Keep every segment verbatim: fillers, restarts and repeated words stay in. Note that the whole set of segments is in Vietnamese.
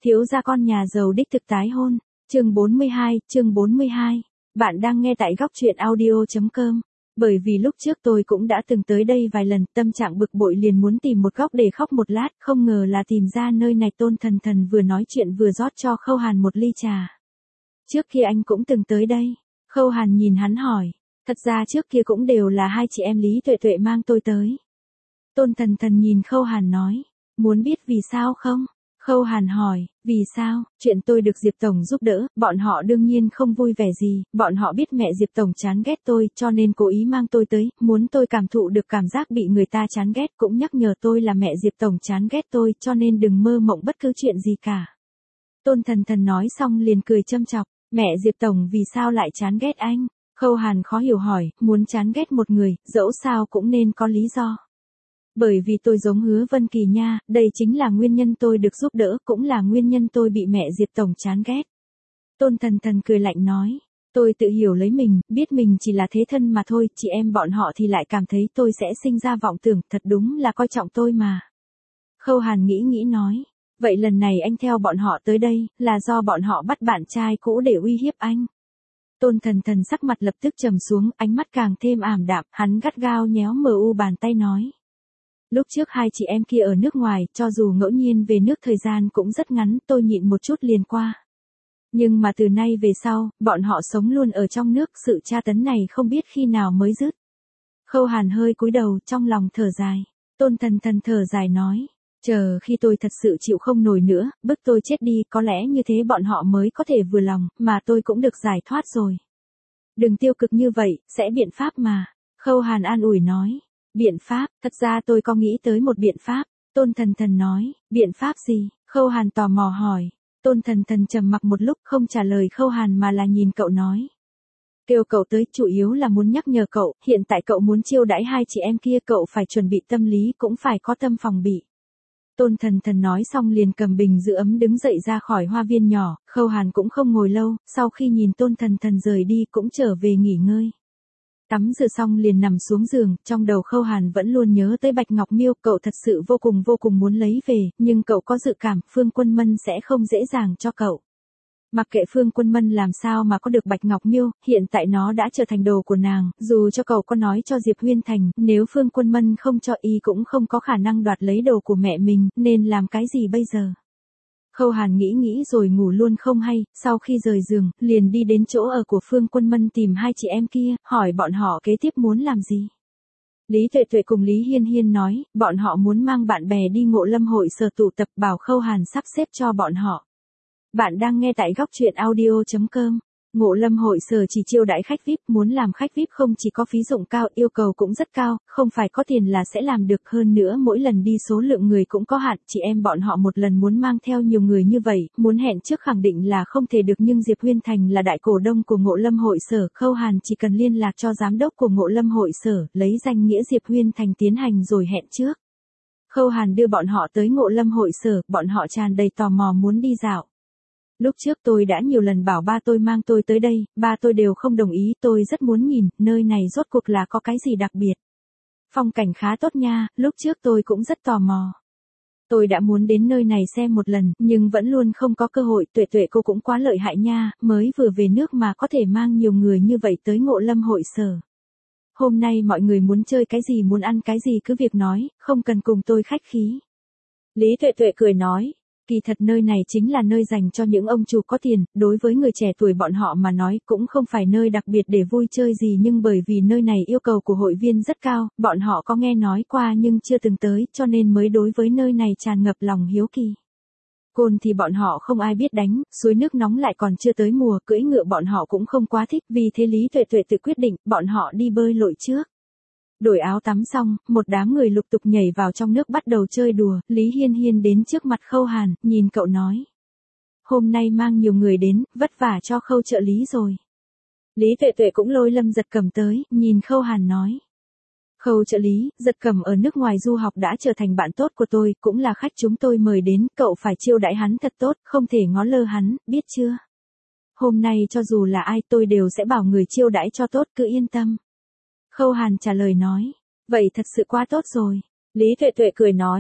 Thiếu gia con nhà giàu đích thực tái hôn. Chương bốn mươi hai, chương bốn mươi hai. Bạn đang nghe tại góc truyện audio chấm com. Bởi vì lúc trước tôi cũng đã từng tới đây vài lần, tâm trạng bực bội liền muốn tìm một góc để khóc một lát, không ngờ là tìm ra nơi này. Tôn Thần Thần vừa nói chuyện vừa rót cho Khâu Hàn một ly trà. Trước kia anh cũng từng tới đây. Khâu Hàn nhìn hắn hỏi. Thật ra trước kia cũng đều là hai chị em Lý Tuệ Tuệ mang tôi tới. Tôn Thần Thần nhìn Khâu Hàn nói. Muốn biết vì sao không? Khâu Hàn hỏi, vì sao? Chuyện tôi được Diệp Tổng giúp đỡ, bọn họ đương nhiên không vui vẻ gì, bọn họ biết mẹ Diệp Tổng chán ghét tôi, cho nên cố ý mang tôi tới, muốn tôi cảm thụ được cảm giác bị người ta chán ghét, cũng nhắc nhở tôi là mẹ Diệp Tổng chán ghét tôi, cho nên đừng mơ mộng bất cứ chuyện gì cả. Tôn Thần Thần nói xong liền cười châm chọc, mẹ Diệp Tổng vì sao lại chán ghét anh? Khâu Hàn khó hiểu hỏi, muốn chán ghét một người, dẫu sao cũng nên có lý do. Bởi vì tôi giống Hứa Vân Kỳ nha, đây chính là nguyên nhân tôi được giúp đỡ, cũng là nguyên nhân tôi bị mẹ Diệp Tổng chán ghét. Tôn Thần Thần cười lạnh nói, tôi tự hiểu lấy mình, biết mình chỉ là thế thân mà thôi, chị em bọn họ thì lại cảm thấy tôi sẽ sinh ra vọng tưởng, thật đúng là coi trọng tôi mà. Khâu Hàn nghĩ nghĩ nói, vậy lần này anh theo bọn họ tới đây, là do bọn họ bắt bạn trai cũ để uy hiếp anh. Tôn Thần Thần sắc mặt lập tức trầm xuống, ánh mắt càng thêm ảm đạm, hắn gắt gao nhéo mờ u bàn tay nói. Lúc trước hai chị em kia ở nước ngoài, cho dù ngẫu nhiên về nước thời gian cũng rất ngắn, tôi nhịn một chút liền qua. Nhưng mà từ nay về sau, bọn họ sống luôn ở trong nước, sự tra tấn này không biết khi nào mới dứt. Khâu Hàn hơi cúi đầu, trong lòng thở dài. Tôn Thần Thần thở dài nói, chờ khi tôi thật sự chịu không nổi nữa, bức tôi chết đi, có lẽ như thế bọn họ mới có thể vừa lòng, mà tôi cũng được giải thoát rồi. Đừng tiêu cực như vậy, sẽ biện pháp mà. Khâu Hàn an ủi nói. Biện pháp, thật ra tôi có nghĩ tới một biện pháp. Tôn Thần Thần nói, biện pháp gì? Khâu Hàn tò mò hỏi. Tôn Thần Thần trầm mặc một lúc không trả lời Khâu Hàn mà là nhìn cậu nói. Kêu cậu tới chủ yếu là muốn nhắc nhở cậu, hiện tại cậu muốn chiêu đãi hai chị em kia, cậu phải chuẩn bị tâm lý, cũng phải có tâm phòng bị. Tôn Thần Thần nói xong liền cầm bình giữ ấm đứng dậy ra khỏi hoa viên nhỏ, Khâu Hàn cũng không ngồi lâu, sau khi nhìn Tôn Thần Thần rời đi cũng trở về nghỉ ngơi. Tắm rửa xong liền nằm xuống giường, trong đầu Khâu Hàn vẫn luôn nhớ tới Bạch Ngọc Miêu, cậu thật sự vô cùng vô cùng muốn lấy về, nhưng cậu có dự cảm Phương Quân Mân sẽ không dễ dàng cho cậu. Mặc kệ Phương Quân Mân làm sao mà có được Bạch Ngọc Miêu, hiện tại nó đã trở thành đồ của nàng, dù cho cậu có nói cho Diệp Huyên Thành, nếu Phương Quân Mân không cho y cũng không có khả năng đoạt lấy đồ của mẹ mình, nên làm cái gì bây giờ? Khâu Hàn nghĩ nghĩ rồi ngủ luôn không hay, sau khi rời giường, liền đi đến chỗ ở của Phương Quân Mân tìm hai chị em kia, hỏi bọn họ kế tiếp muốn làm gì. Lý Tuệ Tuệ cùng Lý Hiên Hiên nói, bọn họ muốn mang bạn bè đi Ngộ Lâm hội sở tụ tập, bảo Khâu Hàn sắp xếp cho bọn họ. Bạn đang nghe tại góc truyện audio chấm com. Ngộ Lâm hội sở chỉ chiêu đãi khách vi ai pi, muốn làm khách vi ai pi không chỉ có phí dụng cao, yêu cầu cũng rất cao, không phải có tiền là sẽ làm được, hơn nữa mỗi lần đi số lượng người cũng có hạn, chị em bọn họ một lần muốn mang theo nhiều người như vậy, muốn hẹn trước khẳng định là không thể được, nhưng Diệp Huyên Thành là đại cổ đông của Ngộ Lâm hội sở, Khâu Hàn chỉ cần liên lạc cho giám đốc của Ngộ Lâm hội sở, lấy danh nghĩa Diệp Huyên Thành tiến hành rồi hẹn trước. Khâu Hàn đưa bọn họ tới Ngộ Lâm hội sở, bọn họ tràn đầy tò mò muốn đi dạo. Lúc trước tôi đã nhiều lần bảo ba tôi mang tôi tới đây, ba tôi đều không đồng ý, tôi rất muốn nhìn, nơi này rốt cuộc là có cái gì đặc biệt. Phong cảnh khá tốt nha, lúc trước tôi cũng rất tò mò. Tôi đã muốn đến nơi này xem một lần, nhưng vẫn luôn không có cơ hội, Tuệ Tuệ cô cũng quá lợi hại nha, mới vừa về nước mà có thể mang nhiều người như vậy tới Ngộ Lâm hội sở. Hôm nay mọi người muốn chơi cái gì muốn ăn cái gì cứ việc nói, không cần cùng tôi khách khí. Lý Tuệ Tuệ cười nói. Kỳ thật nơi này chính là nơi dành cho những ông chủ có tiền, đối với người trẻ tuổi bọn họ mà nói cũng không phải nơi đặc biệt để vui chơi gì, nhưng bởi vì nơi này yêu cầu của hội viên rất cao, bọn họ có nghe nói qua nhưng chưa từng tới, cho nên mới đối với nơi này tràn ngập lòng hiếu kỳ. Côn thì bọn họ không ai biết đánh, suối nước nóng lại còn chưa tới mùa, cưỡi ngựa bọn họ cũng không quá thích, vì thế Lý Tuệ Tuệ tự quyết định, bọn họ đi bơi lội trước. Đổi áo tắm xong, một đám người lục tục nhảy vào trong nước bắt đầu chơi đùa, Lý Hiên Hiên đến trước mặt Khâu Hàn, nhìn cậu nói. Hôm nay mang nhiều người đến, vất vả cho Khâu trợ lý rồi. Lý Tuệ Tuệ cũng lôi Lâm Giật Cầm tới, nhìn Khâu Hàn nói. Khâu trợ lý, Giật Cầm ở nước ngoài du học đã trở thành bạn tốt của tôi, cũng là khách chúng tôi mời đến, cậu phải chiêu đãi hắn thật tốt, không thể ngó lơ hắn, biết chưa? Hôm nay cho dù là ai tôi đều sẽ bảo người chiêu đãi cho tốt, cứ yên tâm. Khâu Hàn trả lời nói, vậy thật sự quá tốt rồi. Lý Tuệ Tuệ cười nói,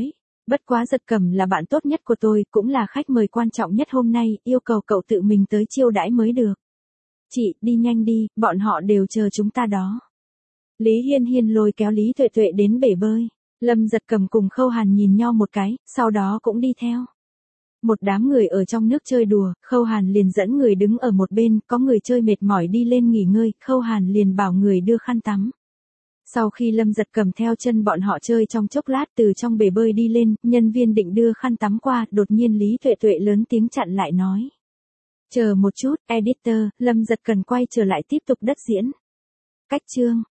Bất quá Giật Cầm là bạn tốt nhất của tôi, cũng là khách mời quan trọng nhất hôm nay, yêu cầu cậu tự mình tới chiêu đãi mới được. Chị, đi nhanh đi, bọn họ đều chờ chúng ta đó. Lý Hiên Hiên lôi kéo Lý Tuệ Tuệ đến bể bơi. Lâm Giật Cầm cùng Khâu Hàn nhìn nhau một cái, sau đó cũng đi theo. Một đám người ở trong nước chơi đùa, Khâu Hàn liền dẫn người đứng ở một bên, có người chơi mệt mỏi đi lên nghỉ ngơi, Khâu Hàn liền bảo người đưa khăn tắm. Sau khi Lâm Giật Cầm theo chân bọn họ chơi trong chốc lát từ trong bể bơi đi lên, nhân viên định đưa khăn tắm qua, đột nhiên Lý Tuệ Tuệ lớn tiếng chặn lại nói. Chờ một chút, editor, Lâm Giật Cầm quay trở lại tiếp tục đất diễn. Cách chương.